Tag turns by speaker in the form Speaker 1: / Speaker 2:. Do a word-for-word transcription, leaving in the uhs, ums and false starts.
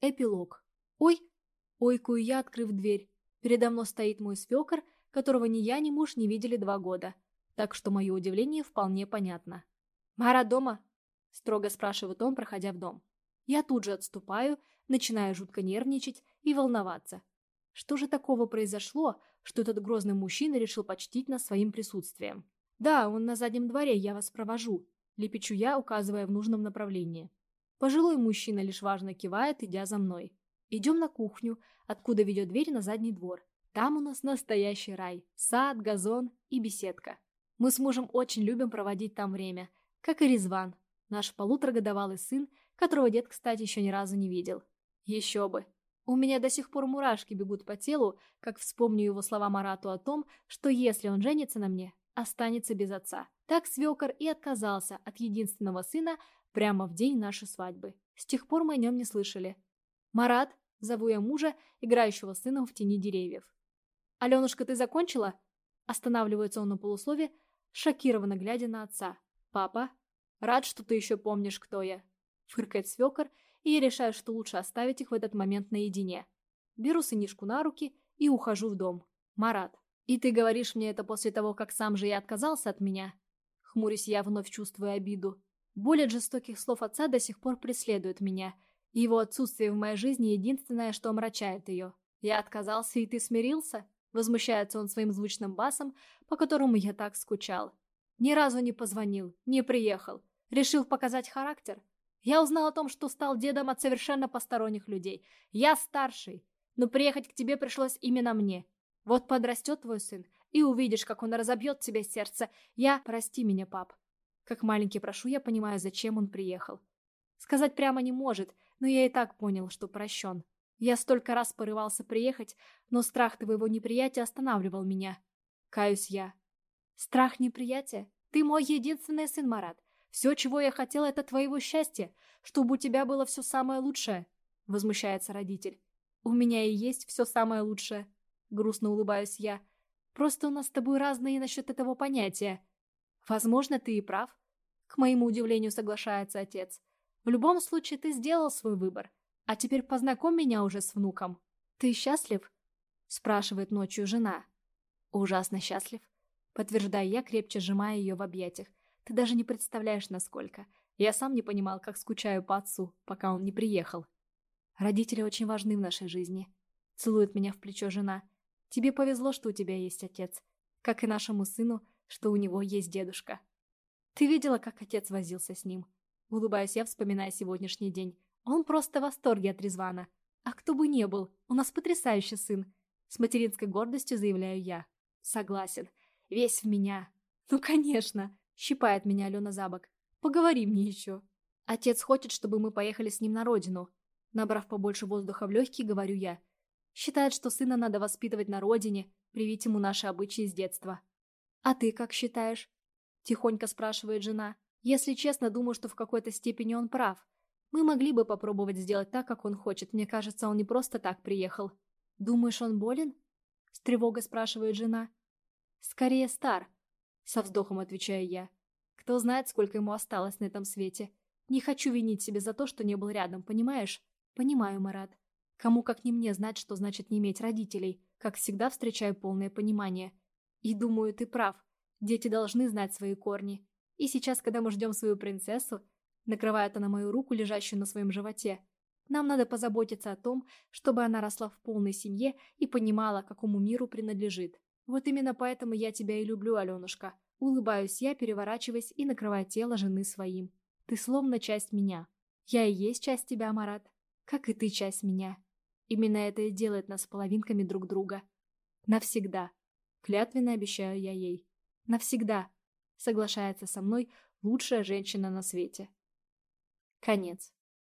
Speaker 1: Эпилог. Ой, ойкую я, открыв дверь. Передо мной стоит мой свекор, которого ни я, ни муж не видели два года. Так что мое удивление вполне понятно. «Марат дома?» – строго спрашивает он, проходя в дом. Я тут же отступаю, начинаю жутко нервничать и волноваться. Что же такого произошло, что этот грозный мужчина решил почтить нас своим присутствием? «Да, он на заднем дворе, я вас провожу», – лепечу я, указывая в нужном направлении. Пожилой мужчина лишь важно кивает, идя за мной. Идем на кухню, откуда ведет дверь на задний двор. Там у нас настоящий рай. Сад, газон и беседка. Мы с мужем очень любим проводить там время, как и Резван, наш полуторагодовалый сын, которого дед, кстати, еще ни разу не видел. Еще бы. У меня до сих пор мурашки бегут по телу, как вспомню его слова Марату о том, что если он женится на мне, останется без отца. Так свекор и отказался от единственного сына прямо в день нашей свадьбы. С тех пор мы о нем не слышали. «Марат», — зову я мужа, играющего с сыном в тени деревьев. «Аленушка, ты закончила?» Останавливается он на полуслове, шокированно глядя на отца. «Папа, рад, что ты еще помнишь, кто я», — фыркает свекор, и я решаю, что лучше оставить их в этот момент наедине. Беру сынишку на руки и ухожу в дом. «Марат, и ты говоришь мне это после того, как сам же и отказался от меня?» Хмурюсь я, вновь чувствуя обиду. Боль от жестоких слов отца до сих пор преследует меня, и его отсутствие в моей жизни единственное, что омрачает ее. «Я отказался, и ты смирился?» Возмущается он своим звучным басом, по которому я так скучал. Ни разу не позвонил, не приехал. Решил показать характер. Я узнал о том, что стал дедом от совершенно посторонних людей. Я старший, но приехать к тебе пришлось именно мне. Вот подрастет твой сын, и увидишь, как он разобьет тебе сердце. Я... Прости меня, пап. Как маленький прошу, я понимаю, зачем он приехал. Сказать прямо не может, но я и так понял, что прощен. Я столько раз порывался приехать, но страх твоего неприятия останавливал меня. Каюсь я. Страх неприятия? Ты мой единственный сын, Марат. Все, чего я хотел, это твоего счастья, чтобы у тебя было все самое лучшее. Возмущается родитель. У меня и есть все самое лучшее. Грустно улыбаюсь я. Просто у нас с тобой разные насчет этого понятия. Возможно, ты и прав. К моему удивлению соглашается отец. В любом случае, ты сделал свой выбор. А теперь познакомь меня уже с внуком. Ты счастлив? Спрашивает ночью жена. Ужасно счастлив. Подтверждаю я, крепче сжимая ее в объятиях. Ты даже не представляешь, насколько. Я сам не понимал, как скучаю по отцу, пока он не приехал. Родители очень важны в нашей жизни. Целует меня в плечо жена. Тебе повезло, что у тебя есть отец. Как и нашему сыну, что у него есть дедушка. Ты видела, как отец возился с ним? Улыбаюсь я, вспоминая сегодняшний день. Он просто в восторге от Резвана. А кто бы не был, у нас потрясающий сын. С материнской гордостью заявляю я. Согласен. Весь в меня. Ну, конечно. Щипает меня Алена за бок. Поговори мне еще. Отец хочет, чтобы мы поехали с ним на родину. Набрав побольше воздуха в легкие, говорю я. Считает, что сына надо воспитывать на родине, привить ему наши обычаи с детства. А ты как считаешь? Тихонько спрашивает жена. Если честно, думаю, что в какой-то степени он прав. Мы могли бы попробовать сделать так, как он хочет. Мне кажется, он не просто так приехал. Думаешь, он болен? С тревогой спрашивает жена. Скорее стар. Со вздохом отвечаю я. Кто знает, сколько ему осталось на этом свете. Не хочу винить себя за то, что не был рядом, понимаешь? Понимаю, Марат. Кому как не мне знать, что значит не иметь родителей. Как всегда, встречаю полное понимание. И думаю, ты прав. Дети должны знать свои корни. И сейчас, когда мы ждем свою принцессу, накрывает она мою руку, лежащую на своем животе, нам надо позаботиться о том, чтобы она росла в полной семье и понимала, какому миру принадлежит. Вот именно поэтому я тебя и люблю, Аленушка. Улыбаюсь я, переворачиваясь и накрывая тело жены своим. Ты словно часть меня. Я и есть часть тебя, Марат. Как и ты часть меня. Именно это и делает нас половинками друг друга. Навсегда. Клятвенно обещаю я ей. Навсегда. Соглашается со мной лучшая женщина на свете. Конец.